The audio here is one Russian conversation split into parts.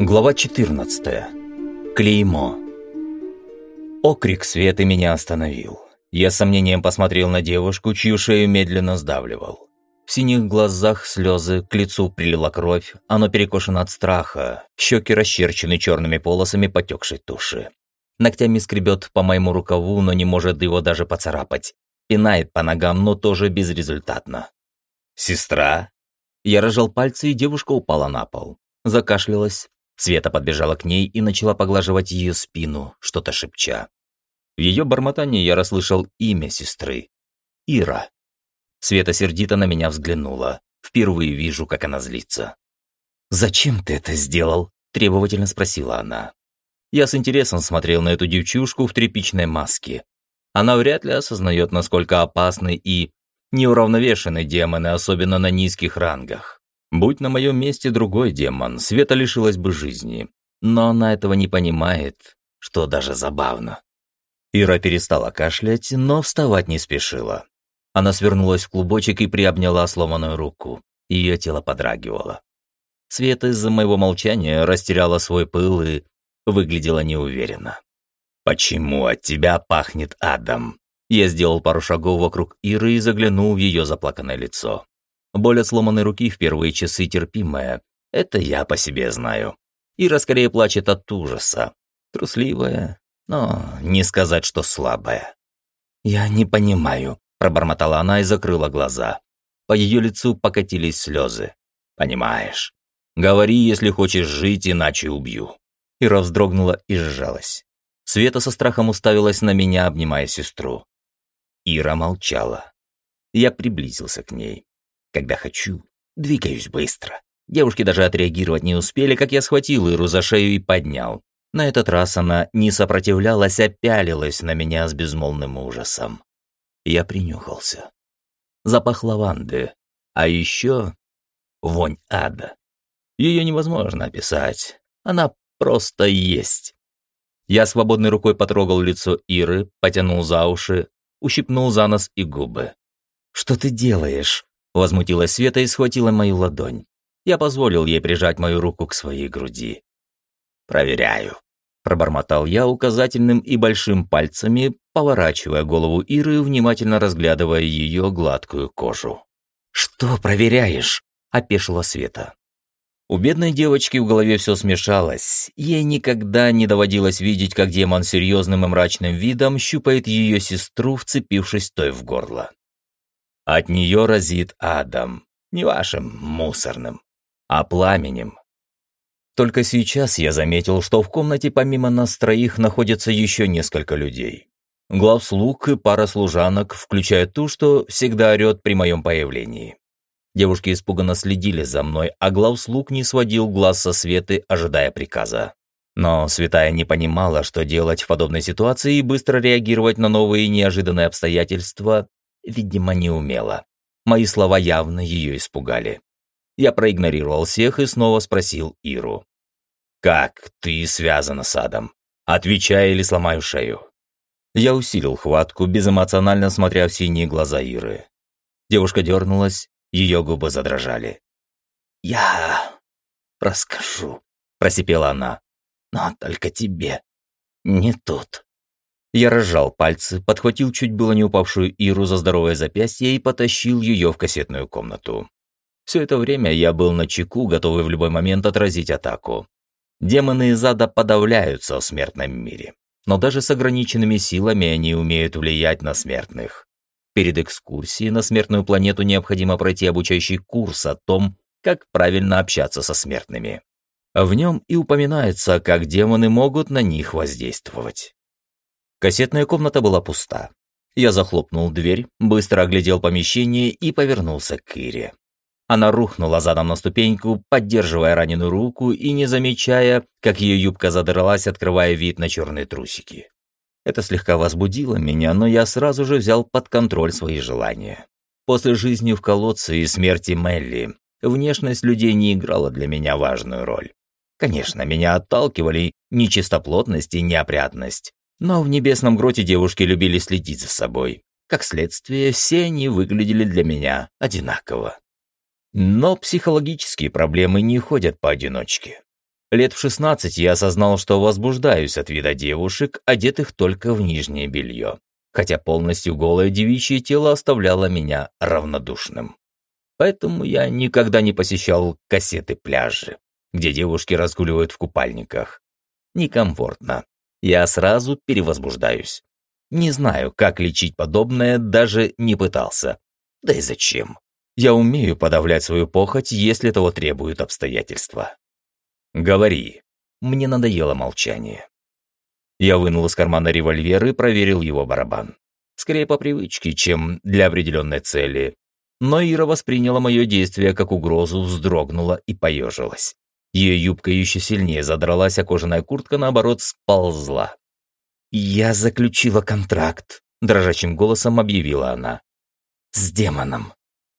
Глава 14. Клеймо. Окрик Светы меня остановил. Я с сомнением посмотрел на девушку, чью шею медленно сдавливал. В синих глазах слезы, к лицу прилила кровь, оно перекошено от страха, щеки расчерчены черными полосами потекшей туши. Ногтями скребет по моему рукаву, но не может его даже поцарапать. Пинает по ногам, но тоже безрезультатно. «Сестра?» Я разжал пальцы, и девушка упала на пол. Закашлялась. Света подбежала к ней и начала поглаживать ее спину, что-то шепча. В ее бормотании я расслышал имя сестры. Ира. Света сердито на меня взглянула. Впервые вижу, как она злится. «Зачем ты это сделал?» – требовательно спросила она. Я с интересом смотрел на эту девчушку в тряпичной маске. Она вряд ли осознает, насколько опасны и неуравновешены демоны, особенно на низких рангах. Будь на моем месте другой демон, Света лишилась бы жизни. Но она этого не понимает, что даже забавно. Ира перестала кашлять, но вставать не спешила. Она свернулась в клубочек и приобняла сломанную руку. Ее тело подрагивало. Света из-за моего молчания растеряла свой пыл и выглядела неуверенно. «Почему от тебя пахнет адом?» Я сделал пару шагов вокруг Иры и заглянул в ее заплаканное лицо. Боль от сломанной руки в первые часы терпимая. Это я по себе знаю. Ира скорее плачет от ужаса. Трусливая, но не сказать, что слабая. «Я не понимаю», – пробормотала она и закрыла глаза. По ее лицу покатились слезы. «Понимаешь. Говори, если хочешь жить, иначе убью». Ира вздрогнула и сжалась. Света со страхом уставилась на меня, обнимая сестру. Ира молчала. Я приблизился к ней. Когда хочу, двигаюсь быстро. Девушки даже отреагировать не успели, как я схватил Иру за шею и поднял. На этот раз она не сопротивлялась, а пялилась на меня с безмолвным ужасом. Я принюхался. Запах лаванды, а еще вонь ада. Ее невозможно описать, она просто есть. Я свободной рукой потрогал лицо Иры, потянул за уши, ущипнул за нос и губы. «Что ты делаешь?» – возмутилась Света и схватила мою ладонь. Я позволил ей прижать мою руку к своей груди. «Проверяю», – пробормотал я указательным и большим пальцами, поворачивая голову Иры, внимательно разглядывая ее гладкую кожу. «Что проверяешь?» – опешила Света. У бедной девочки в голове все смешалось. Ей никогда не доводилось видеть, как демон серьезным и мрачным видом щупает ее сестру, вцепившись той в горло. От нее разит адом, не вашим мусорным, а пламенем. Только сейчас я заметил, что в комнате помимо нас троих находится еще несколько людей. Главслуг и пара служанок, включая ту, что всегда орет при моем появлении. Девушки испуганно следили за мной, а главслуг не сводил глаз со Светы, ожидая приказа. Но Святая не понимала, что делать в подобной ситуации, и быстро реагировать на новые неожиданные обстоятельства, видимо, не умела. Мои слова явно ее испугали. Я проигнорировал всех и снова спросил Иру. «Как ты связана с адом? Отвечай или сломаю шею». Я усилил хватку, безэмоционально смотря в синие глаза Иры. Девушка дернулась. Ее губы задрожали. «Я расскажу», – просипела она. «Но только тебе. Не тут». Я разжал пальцы, подхватил чуть было не упавшую Иру за здоровое запястье и потащил ее в кассетную комнату. Все это время я был начеку, готовый в любой момент отразить атаку. Демоны из ада подавляются в смертном мире. Но даже с ограниченными силами они умеют влиять на смертных. Перед экскурсией на смертную планету необходимо пройти обучающий курс о том, как правильно общаться со смертными. В нем и упоминается, как демоны могут на них воздействовать. Кассетная комната была пуста. Я захлопнул дверь, быстро оглядел помещение и повернулся к Ире. Она рухнула задом на ступеньку, поддерживая раненую руку и не замечая, как ее юбка задралась, открывая вид на черные трусики. Это слегка возбудило меня, но я сразу же взял под контроль свои желания. После жизни в колодце и смерти Мелли внешность людей не играла для меня важную роль. Конечно, меня отталкивали нечистоплотность и неопрятность, но в небесном гроте девушки любили следить за собой. Как следствие, все они выглядели для меня одинаково. Но психологические проблемы не ходят поодиночке. Лет в 16 я осознал, что возбуждаюсь от вида девушек, одетых только в нижнее белье, хотя полностью голое девичье тело оставляло меня равнодушным. Поэтому я никогда не посещал кассеты-пляжи, где девушки разгуливают в купальниках. Некомфортно. Я сразу перевозбуждаюсь. Не знаю, как лечить подобное, даже не пытался. Да и зачем? Я умею подавлять свою похоть, если того требуют обстоятельства. «Говори». Мне надоело молчание. Я вынул из кармана револьвер и проверил его барабан. Скорее по привычке, чем для определенной цели. Но Ира восприняла мое действие как угрозу, вздрогнула и поежилась. Ее юбка еще сильнее задралась, а кожаная куртка, наоборот, сползла. «Я заключила контракт», — дрожащим голосом объявила она. «С демоном».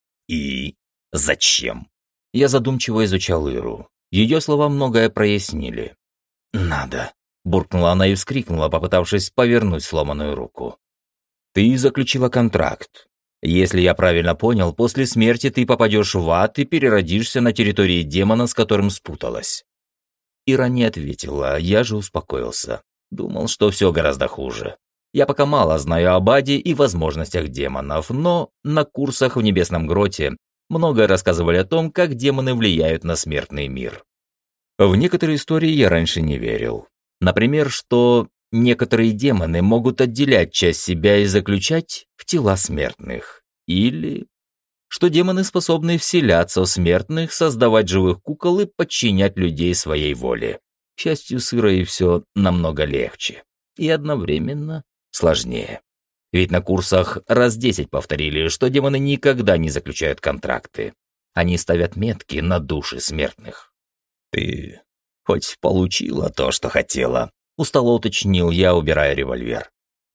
«И зачем?» Я задумчиво изучал Иру. Ее слова многое прояснили. «Надо», — буркнула она и вскрикнула, попытавшись повернуть сломанную руку. «Ты заключила контракт. Если я правильно понял, после смерти ты попадешь в ад и переродишься на территории демона, с которым спуталась». Ира не ответила, я же успокоился. Думал, что все гораздо хуже. Я пока мало знаю об аде и возможностях демонов, но на курсах в Небесном Гроте многое рассказывали о том, как демоны влияют на смертный мир. В некоторые истории я раньше не верил. Например, что некоторые демоны могут отделять часть себя и заключать в тела смертных. Или что демоны способны вселяться в смертных, создавать живых кукол и подчинять людей своей воле. К счастью, с Ирой все намного легче. И одновременно сложнее. Ведь на курсах раз 10 повторили, что демоны никогда не заключают контракты. Они ставят метки на души смертных. «Ты хоть получила то, что хотела?» — устало уточнил я, убирая револьвер.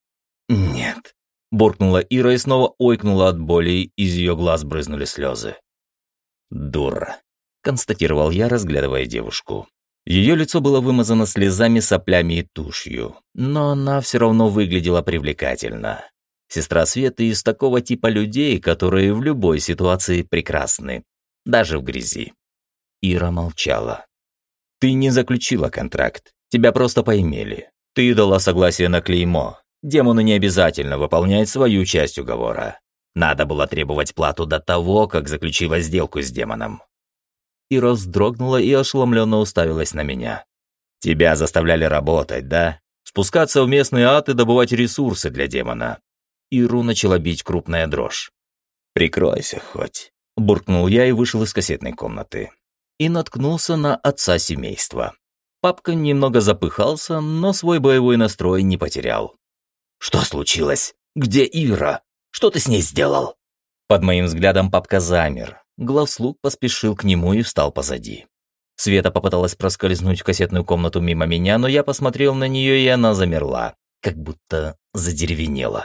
«Нет», — буркнула Ира и снова ойкнула от боли, из ее глаз брызнули слезы. «Дура», — констатировал я, разглядывая девушку. Ее лицо было вымазано слезами, соплями и тушью, но она все равно выглядела привлекательно. Сестра Светы из такого типа людей, которые в любой ситуации прекрасны, даже в грязи. Ира молчала. «Ты не заключила контракт, тебя просто поимели. Ты дала согласие на клеймо. Демону не обязательно выполнять свою часть уговора. Надо было требовать плату до того, как заключила сделку с демоном». Ира вздрогнула и ошеломленно уставилась на меня. «Тебя заставляли работать, да? Спускаться в местный ад и добывать ресурсы для демона». Иру начала бить крупная дрожь. «Прикройся хоть», — буркнул я и вышел из кассетной комнаты. И наткнулся на отца семейства. Папка немного запыхался, но свой боевой настрой не потерял. «Что случилось? Где Ира? Что ты с ней сделал?» Под моим взглядом папка замер. Главслуг поспешил к нему и встал позади. Света попыталась проскользнуть в кассетную комнату мимо меня, но я посмотрел на нее, и она замерла, как будто задеревенела.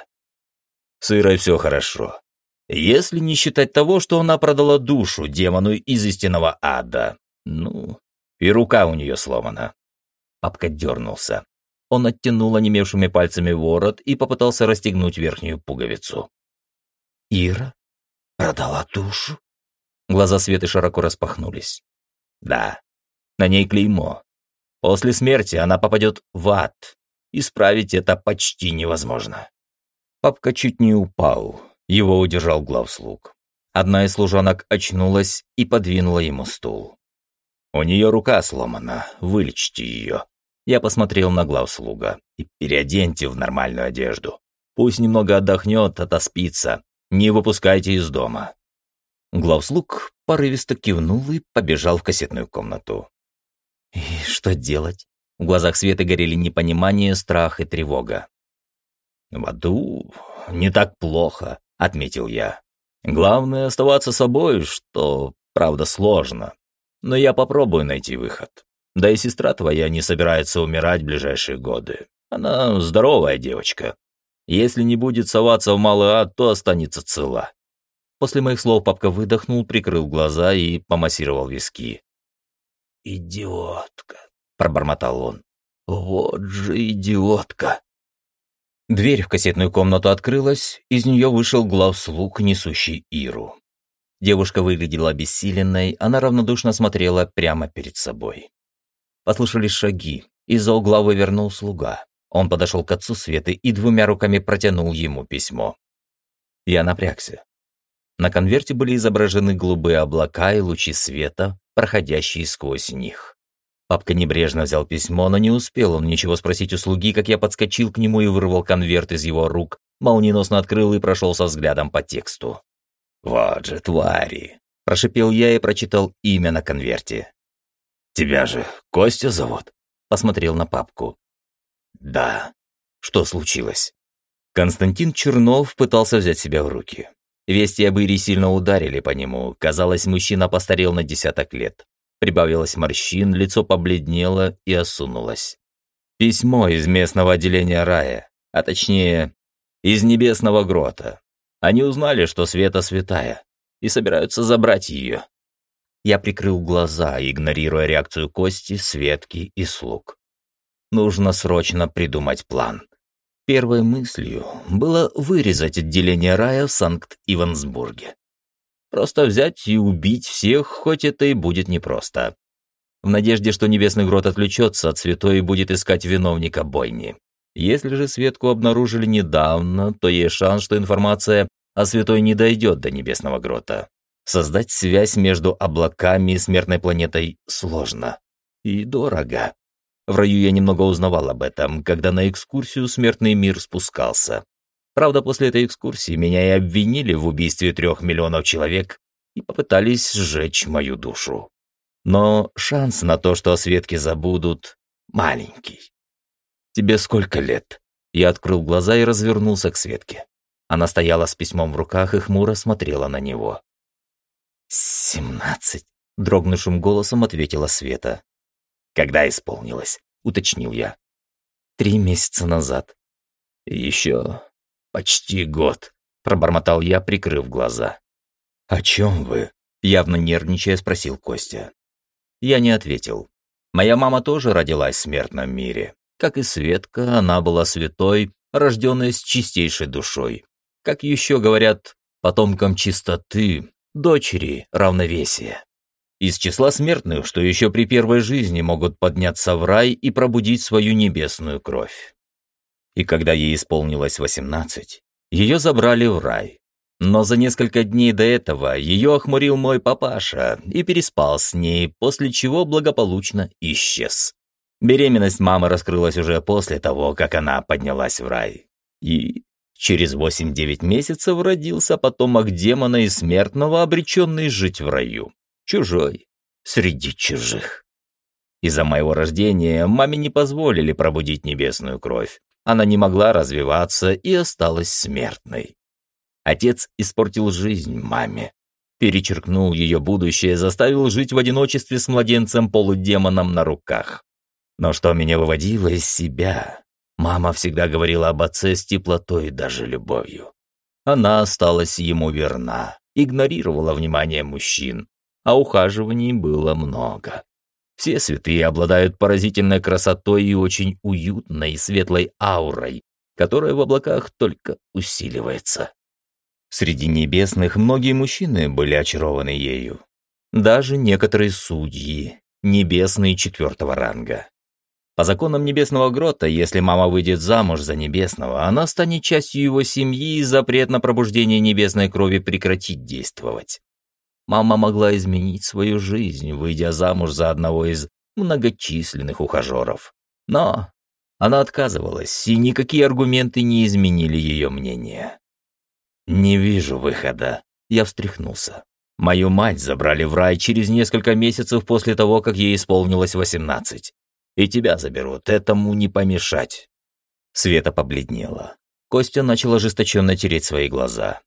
С Ирой все хорошо. Если не считать того, что она продала душу демону из истинного ада. Ну, и рука у нее сломана. Папка дернулся. Он оттянул онемевшими пальцами ворот и попытался расстегнуть верхнюю пуговицу. «Ира? Продала душу?» Глаза Светы широко распахнулись. «Да, на ней клеймо. После смерти она попадет в ад. Исправить это почти невозможно». Папка чуть не упал. Его удержал главслуг. Одна из служанок очнулась и подвинула ему стул. «У нее рука сломана, вылечите ее». Я посмотрел на главслуга. «И переоденьте в нормальную одежду. Пусть немного отдохнет, отоспится. Не выпускайте из дома». Главслуг порывисто кивнул и побежал в кассетную комнату. «И что делать?» В глазах Светы горели непонимание, страх и тревога. «В аду не так плохо», — отметил я. «Главное оставаться собой, что, правда, сложно. Но я попробую найти выход. Да и сестра твоя не собирается умирать в ближайшие годы. Она здоровая девочка. Если не будет соваться в малый ад, то останется цела». После моих слов папка выдохнул, прикрыл глаза и помассировал виски. «Идиотка», — пробормотал он. «Вот же идиотка». Дверь в кассетную комнату открылась, из нее вышел главслуг, несущий Иру. Девушка выглядела обессиленной, она равнодушно смотрела прямо перед собой. Послышались шаги. Из-за угла вывернул слуга. Он подошел к отцу Светы и 2 руками протянул ему письмо. Я напрягся. На конверте были изображены голубые облака и лучи света, проходящие сквозь них. Папка небрежно взял письмо, но не успел он ничего спросить у слуги, как я подскочил к нему и вырвал конверт из его рук, молниеносно открыл и прошелся взглядом по тексту. «Вот же твари!» – прошипел я и прочитал имя на конверте. «Тебя же Костя зовут?» – посмотрел на папку. «Да. Что случилось?» Константин Чернов пытался взять себя в руки. Вести об Ире сильно ударили по нему. Казалось, мужчина постарел на 10 лет. Прибавилось морщин, лицо побледнело и осунулось. Письмо из местного отделения рая, а точнее, из небесного грота. Они узнали, что Света святая, и собираются забрать ее. Я прикрыл глаза, игнорируя реакцию Кости, Светки и слуг. Нужно срочно придумать план. Первой мыслью было вырезать отделение рая в Санкт-Ивансбурге. Просто взять и убить всех, хоть это и будет непросто. В надежде, что небесный грот отвлечется от святой и будет искать виновника бойни. Если же Светку обнаружили недавно, то есть шанс, что информация о святой не дойдет до небесного грота. Создать связь между облаками и смертной планетой сложно и дорого. В раю я немного узнавал об этом, когда на экскурсию «Смертный мир» спускался. Правда, после этой экскурсии меня и обвинили в убийстве 3 миллионов человек и попытались сжечь мою душу. Но шанс на то, что о Светке забудут, маленький. «Тебе сколько лет?» Я открыл глаза и развернулся к Светке. Она стояла с письмом в руках и хмуро смотрела на него. 17, дрогнувшим голосом ответила Света. «Когда исполнилось?» — уточнил я. 3 месяца назад. «Еще почти год», — пробормотал я, прикрыв глаза. «О чем вы?» — явно нервничая спросил Костя. Я не ответил. Моя мама тоже родилась в смертном мире. Как и Светка, она была святой, рожденной с чистейшей душой. Как еще говорят, потомком чистоты, дочери равновесия. Из числа смертных, что еще при первой жизни могут подняться в рай и пробудить свою небесную кровь. И когда ей исполнилось 18, ее забрали в рай. Но за несколько дней до этого ее охмурил мой папаша и переспал с ней, после чего благополучно исчез. Беременность мамы раскрылась уже после того, как она поднялась в рай. И через 8-9 месяцев родился потомок демона и смертного, обреченный жить в раю. Чужой, среди чужих. Из-за моего рождения маме не позволили пробудить небесную кровь. Она не могла развиваться и осталась смертной. Отец испортил жизнь маме. Перечеркнул ее будущее, заставил жить в одиночестве с младенцем-полудемоном на руках. Но что меня выводило из себя? Мама всегда говорила об отце с теплотой и даже любовью. Она осталась ему верна, игнорировала внимание мужчин, а ухаживаний было много. Все святые обладают поразительной красотой и очень уютной и светлой аурой, которая в облаках только усиливается. Среди небесных многие мужчины были очарованы ею. Даже некоторые судьи, небесные 4-го ранга. По законам небесного грота, если мама выйдет замуж за небесного, она станет частью его семьи, и запрет на пробуждение небесной крови прекратит действовать. Мама могла изменить свою жизнь, выйдя замуж за одного из многочисленных ухажеров. Но она отказывалась, и никакие аргументы не изменили ее мнение. «Не вижу выхода», — я встряхнулся. «Мою мать забрали в рай через несколько месяцев после того, как ей исполнилось 18. И тебя заберут, этому не помешать». Света побледнела. Костя начал ожесточенно тереть свои глаза.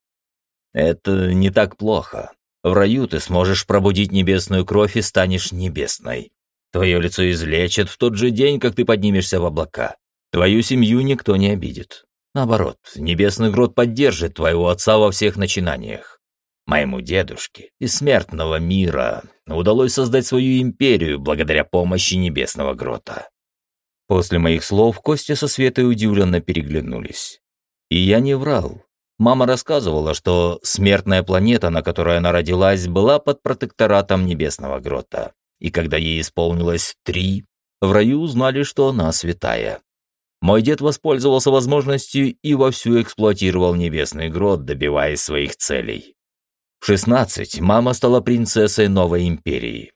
«Это не так плохо. В раю ты сможешь пробудить небесную кровь и станешь небесной. Твое лицо излечат в тот же день, как ты поднимешься в облака. Твою семью никто не обидит. Наоборот, небесный грот поддержит твоего отца во всех начинаниях. Моему дедушке из смертного мира удалось создать свою империю благодаря помощи небесного грота». После моих слов Костя со Светой удивленно переглянулись. И я не врал. Мама рассказывала, что смертная планета, на которой она родилась, была под протекторатом небесного грота. И когда ей исполнилось 3, В раю узнали, что она святая. Мой дед воспользовался возможностью и вовсю эксплуатировал небесный грот, добиваясь своих целей. В 16 мама стала принцессой новой империи.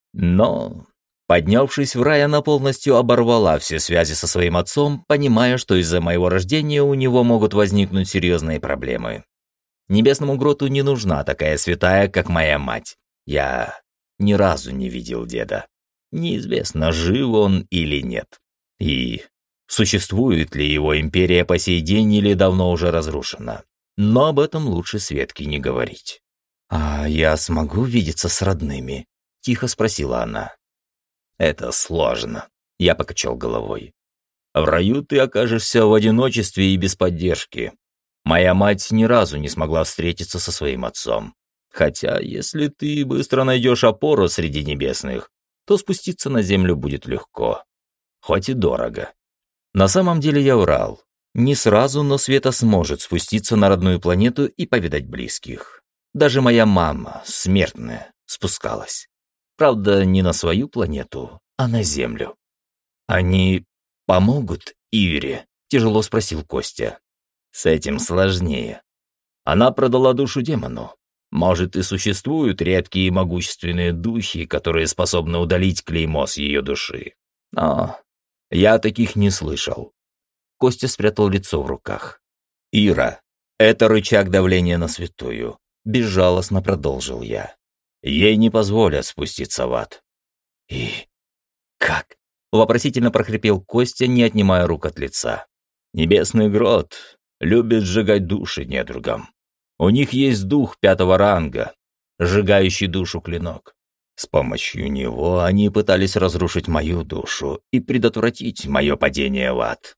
Но, поднявшись в рай, она полностью оборвала все связи со своим отцом, понимая, что из-за моего рождения у него могут возникнуть серьезные проблемы. Небесному гроту не нужна такая святая, как моя мать. Я ни разу не видел деда. Неизвестно, жив он или нет. И существует ли его империя по сей день или давно уже разрушена. Но об этом лучше Светке не говорить. «А я смогу видеться с родными?» — тихо спросила она. «Это сложно», — я покачал головой. «В раю ты окажешься в одиночестве и без поддержки. Моя мать ни разу не смогла встретиться со своим отцом. Хотя, если ты быстро найдешь опору среди небесных, то спуститься на землю будет легко. Хоть и дорого». На самом деле я врал. Не сразу, но Света сможет спуститься на родную планету и повидать близких. Даже моя мама, смертная, спускалась. Правда, не на свою планету, а на Землю. «Они помогут Ире?» – тяжело спросил Костя. «С этим сложнее. Она продала душу демону. Может, и существуют редкие и могущественные духи, которые способны удалить клеймо с ее души. Но я таких не слышал». Костя спрятал лицо в руках. «Ира, это рычаг давления на святую», – безжалостно продолжил я. «Ей не позволят спуститься в ад». «И как?» – вопросительно прохрипел Костя, не отнимая рук от лица. «Небесный грот любит сжигать души недругам. У них есть дух 5-го ранга, сжигающий душу клинок. С помощью него они пытались разрушить мою душу и предотвратить мое падение в ад.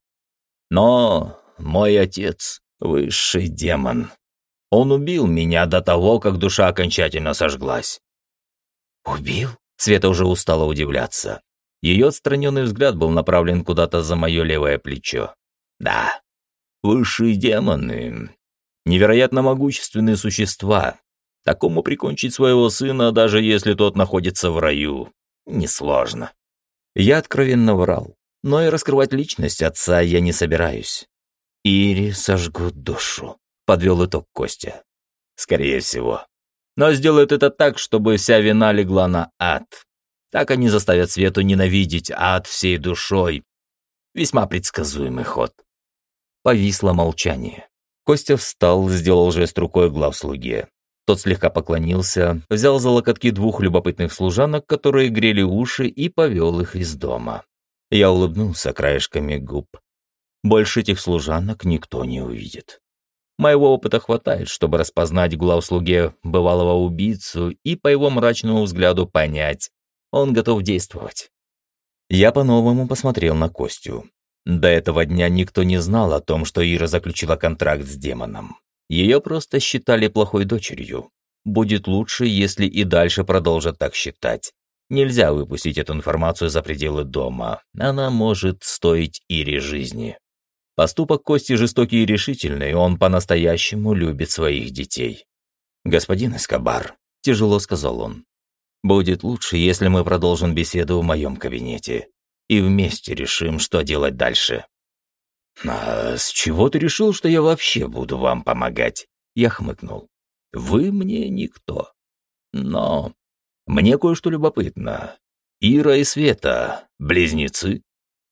Но мой отец — высший демон. Он убил меня до того, как душа окончательно сожглась». «Убил?» — Света уже устала удивляться. Ее отстраненный взгляд был направлен куда-то за мое левое плечо. «Да, высшие демоны, невероятно могущественные существа. Такому прикончить своего сына, даже если тот находится в раю, несложно». Я откровенно врал, но и раскрывать личность отца я не собираюсь. «Ире сожгут душу», — подвел итог Костя. «Скорее всего. Но сделают это так, чтобы вся вина легла на ад. Так они заставят Свету ненавидеть ад всей душой. Весьма предсказуемый ход». Повисло молчание. Костя встал, сделал жест рукой главслуге. Тот слегка поклонился, взял за локотки 2 любопытных служанок, которые грели уши, и повел их из дома. Я улыбнулся краешками губ. Больше этих служанок никто не увидит. Моего опыта хватает, чтобы распознать главслуге бывалого убийцу и по его мрачному взгляду понять, он готов действовать. Я по-новому посмотрел на Костю. До этого дня никто не знал о том, что Ира заключила контракт с демоном. Ее просто считали плохой дочерью. Будет лучше, если и дальше продолжат так считать. Нельзя выпустить эту информацию за пределы дома. Она может стоить Ире жизни. Поступок Кости жестокий и решительный, он по-настоящему любит своих детей. «Господин Эскобар», — тяжело сказал он, — «будет лучше, если мы продолжим беседу в моем кабинете и вместе решим, что делать дальше». «А с чего ты решил, что я вообще буду вам помогать?» Я хмыкнул. «Вы мне никто. Но мне кое-что любопытно. Ира и Света — близнецы?»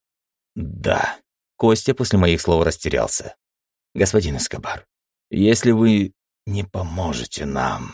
«Да». Костя после моих слов растерялся. «Господин Эскобар, если вы не поможете нам,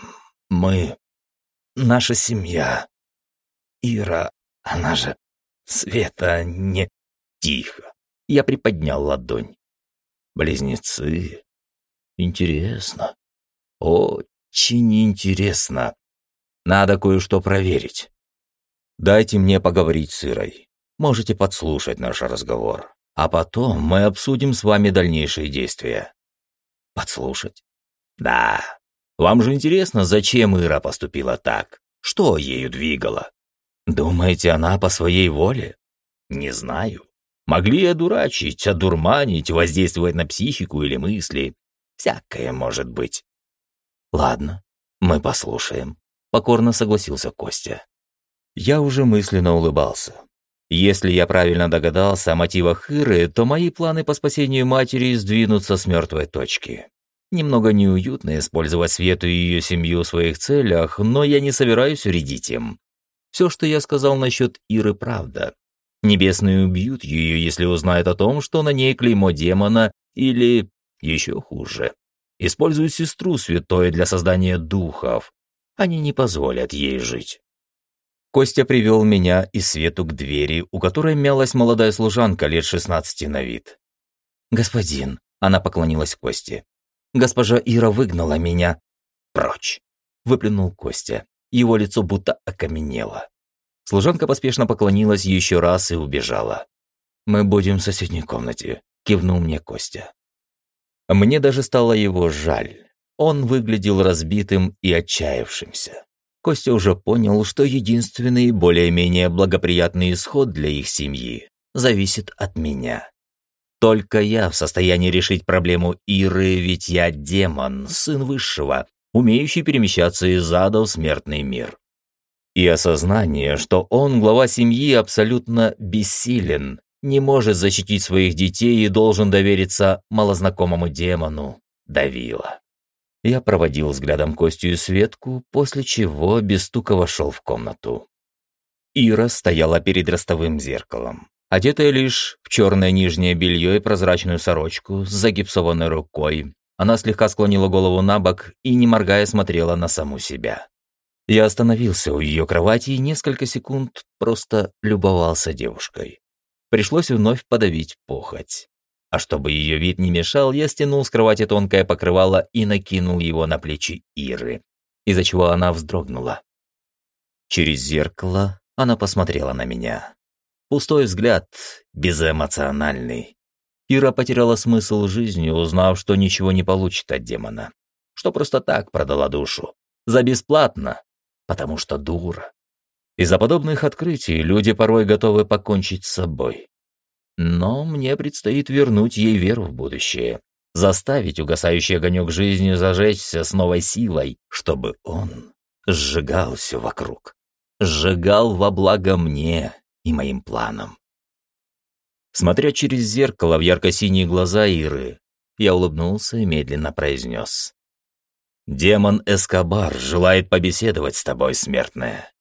наша семья, Ира, она же Света не...» «Тихо». Я приподнял ладонь. «Близнецы? Интересно. Очень интересно. Надо кое-что проверить. Дайте мне поговорить с Ирой. Можете подслушать наш разговор. А потом мы обсудим с вами дальнейшие действия». «Подслушать?» «Да. Вам же интересно, зачем Ира поступила так? Что ею двигало? Думаете, она по своей воле? Не знаю. Могли одурачить, одурманить, воздействовать на психику или мысли. Всякое может быть». «Ладно, мы послушаем», — покорно согласился Костя. Я уже мысленно улыбался. Если я правильно догадался о мотивах Иры, то мои планы по спасению матери сдвинутся с мертвой точки. Немного неуютно использовать Свету и ее семью в своих целях, но я не собираюсь вредить им. Все, что я сказал насчет Иры, правда. Небесные убьют ее, если узнают о том, что на ней клеймо демона, или, еще хуже, используют сестру святой для создания духов. Они не позволят ей жить. Костя привел меня и Свету к двери, у которой мялась молодая служанка лет 16 на вид. «Господин», — она поклонилась Косте, — «госпожа Ира выгнала меня прочь», — выплюнул Костя. Его лицо будто окаменело. Служанка поспешно поклонилась еще раз и убежала. «Мы будем в соседней комнате», — кивнул мне Костя. Мне даже стало его жаль. Он выглядел разбитым и отчаявшимся. Костя уже понял, что единственный более-менее благоприятный исход для их семьи зависит от меня. Только я в состоянии решить проблему Иры, ведь я демон, сын Высшего, умеющий перемещаться из ада в смертный мир. И осознание, что он, глава семьи, абсолютно бессилен, не может защитить своих детей и должен довериться малознакомому демону, давило. Я проводил взглядом Костю и Светку, после чего без стука вошел в комнату. Ира стояла перед ростовым зеркалом, одетая лишь в черное нижнее белье и прозрачную сорочку с загипсованной рукой. Она слегка склонила голову на бок и, не моргая, смотрела на саму себя. Я остановился у ее кровати и несколько секунд просто любовался девушкой. Пришлось вновь подавить похоть. А чтобы ее вид не мешал, я стянул с кровати тонкое покрывало и накинул его на плечи Иры, из-за чего она вздрогнула. Через зеркало она посмотрела на меня. Пустой взгляд, безэмоциональный. Ира потеряла смысл жизни, узнав, что ничего не получит от демона. Что просто так продала душу. За бесплатно. Потому что дура. Из-за подобных открытий люди порой готовы покончить с собой. Но мне предстоит вернуть ей веру в будущее, заставить угасающий огонек жизни зажечься с новой силой, чтобы он сжигал все вокруг, сжигал во благо мне и моим планам. Смотря через зеркало в ярко-синие глаза Иры, я улыбнулся и медленно произнес: «Демон Эскобар желает побеседовать с тобой, смертная».